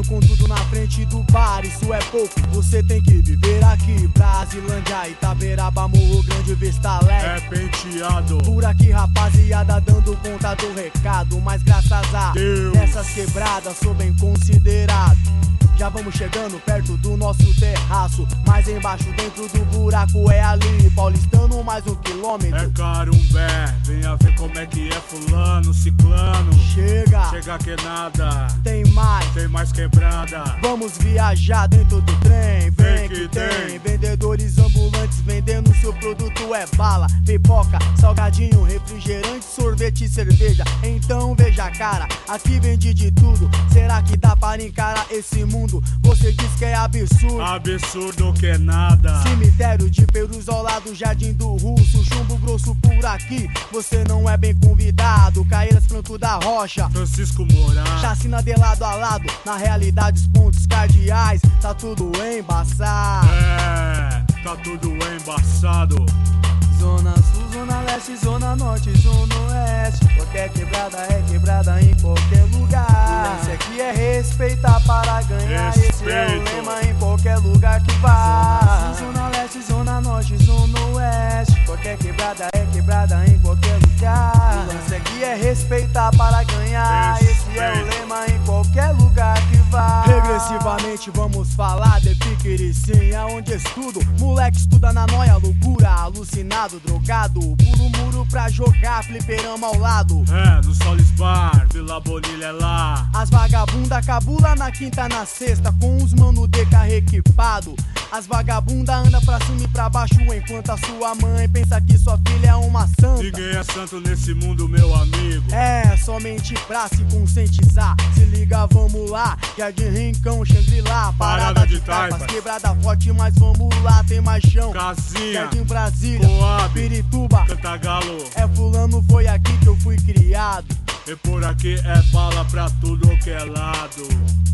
com tudo na frente do bar, isso é pouco. Você tem que viver aqui, Brasilândia, Itaberaba, Morro Grande, Vista Alegre. É penteado. Por aqui, rapaziada, dando conta do recado. Mas graças a Deus, nessas quebradas sou bem considerado. Já vamos chegando perto do nosso terraço, mais embaixo dentro do buraco é ali. Paulistano mais um quilômetro. É Carumbé, venha ver como é que é fulano, ciclano. Chega que nada, tem mais quebrada. Vamos viajar dentro do trem, vem que tem vendedores ambulantes vendendo seu produto é bala, pipoca, salgadinho, refrigerante, sorvete e cerveja. Então veja cara, aqui vende de tudo. Será que dá para encarar esse mundo? Você diz que é absurdo. Absurdo que é nada. Cemitério de Perus ao lado, Jardim do Russo, chumbo grosso por aqui. Você não é bem convidado. Caíras, Franco da Rocha, Francisco Moraes, chacina de lado a lado. Na realidade os pontos cardeais tá tudo embaçado. É, tá tudo embaçado. Zona Sul, Zona Leste, Zona Norte, Zona Oeste. Qualquer quebrada é quebrada em qualquer lugar. O lance aqui é respeitar para ganhar. Esse é o lema em qualquer lugar que vá. Zona Sul, Zona Leste, Zona Norte, Zona Oeste. Qualquer quebrada é quebrada em qualquer lugar. O lance aqui é respeitar para ganhar. Esse é o lema em qualquer lugar que vá. Regressivamente vamos falar de Piquiricinha, aonde estudo. Moleque estuda na noia, loucura, alucinado, drogado, pulo muro pra jogar, fliperama ao lado. É, no Solis Bar, Vila Bonilha é lá. As vagabunda cabula na quinta, na sexta, com os mano de carro equipado. As vagabunda anda pra cima e pra baixo, enquanto a sua mãe pensa que sua filha é uma santa. Ninguém é santo nesse mundo, meu amigo. É, somente pra se conscientizar. Se liga, vamos lá, Jardim Rincão, Xangri-Lá, Parada de Taipas, quebrada forte, mas vamos lá, tem mais chão. Casinha, Jardim Brasília, Coab, Pirituba, Cantagalo. É fulano, foi aqui que eu fui criado. E por aqui é bala pra tudo que é lado.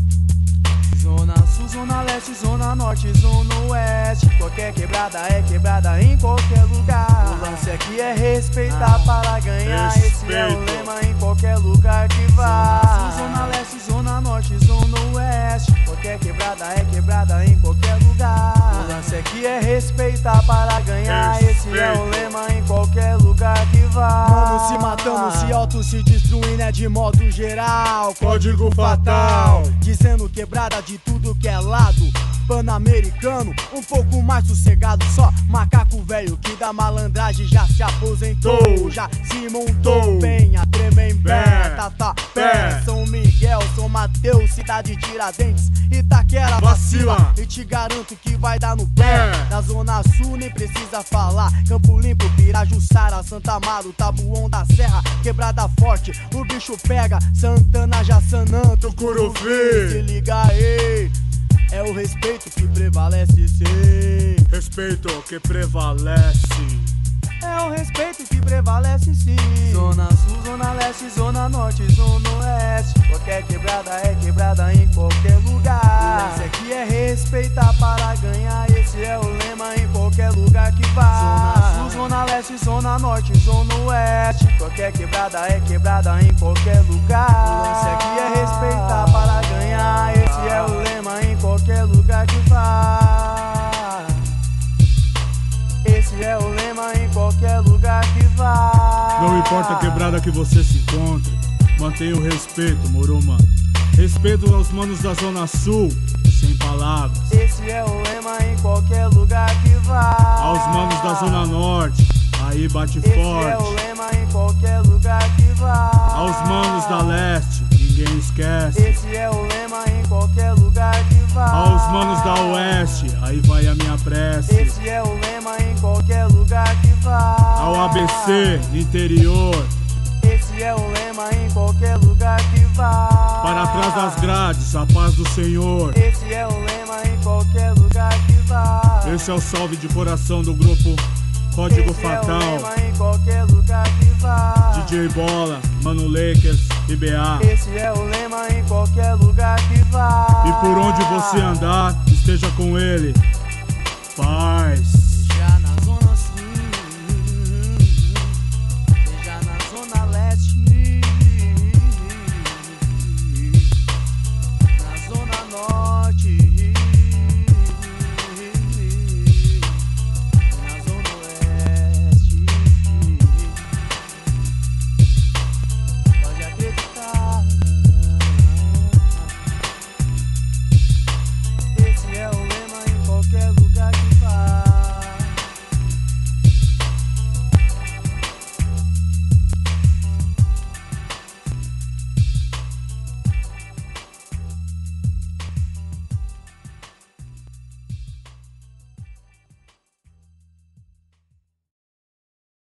Zona Sul, Zona Leste, Zona Norte, Zona Oeste. Qualquer quebrada é quebrada em qualquer lugar. O lance aqui é respeitar para ganhar. Respeito. Esse é o lema em qualquer lugar que vá. Zona Sul, Zona Leste, Zona Norte, Zona Oeste. Qualquer quebrada é quebrada em qualquer lugar. O lance aqui é respeitar para ganhar. Esse é o lema em qualquer lugar que vá. Mano se matando, se auto se destruindo é de modo geral. Código fatal, dizendo quebrada de tudo que é lado. Pan-americano, um pouco mais sossegado. Só macaco velho que da malandragem já se aposentou, já se montou. Penha, Tremembé, Tatuapé, São Miguel, São Mateus, Cidade Tiradentes, Itaquera, vacila, e te garanto que vai dar no pé. Na Zona Sul nem precisa falar. Campo Limpo, Pirajussara, Santa Amaro, Tabuão da Serra, Quebrada Forte, o bicho pega. Santana, Jaçanã, Tucuruvi. Se liga aí, é o respeito que prevalece, sim. Respeito que prevalece. É o respeito que prevalece, sim. Zona Sul, Zona Leste, Zona Norte, Zona Oeste. Qualquer quebrada é quebrada em qualquer lugar. O lance aqui é respeitar para ganhar. Esse é o lema em qualquer lugar que vá. Zona Sul, Zona Leste, Zona Norte, Zona Oeste. Qualquer quebrada é quebrada em qualquer lugar. O lance aqui é respeitar para ganhar. Esse é o lema em qualquer lugar que vá. Esse é o lema em qualquer lugar que vá. Não importa a quebrada que você se encontre, mantenha o respeito, moro, mano. Respeito aos manos da Zona Sul, sem palavras. Esse é o lema em qualquer lugar que vá. Aos manos da Zona Norte, aí bate Esse forte. é o lema em qualquer lugar que vá. Aos manos da Leste, ninguém esquece. Esse é o lema em qualquer lugar que vá. Aos manos da Oeste, aí vai a minha prece. Esse é o lema em qualquer lugar que vá. Ao ABC, interior, esse é o lema em qualquer lugar que vá. para trás das grades, a paz do Senhor. Esse é o lema em qualquer lugar que vá. Esse é o salve de coração do grupo Código Esse Fatal. é o lema em qualquer lugar que vá. DJ Bola, Mano Lakers, IBA. Esse é o lema em qualquer lugar que vá. E por onde você andar, esteja com ele. Paz.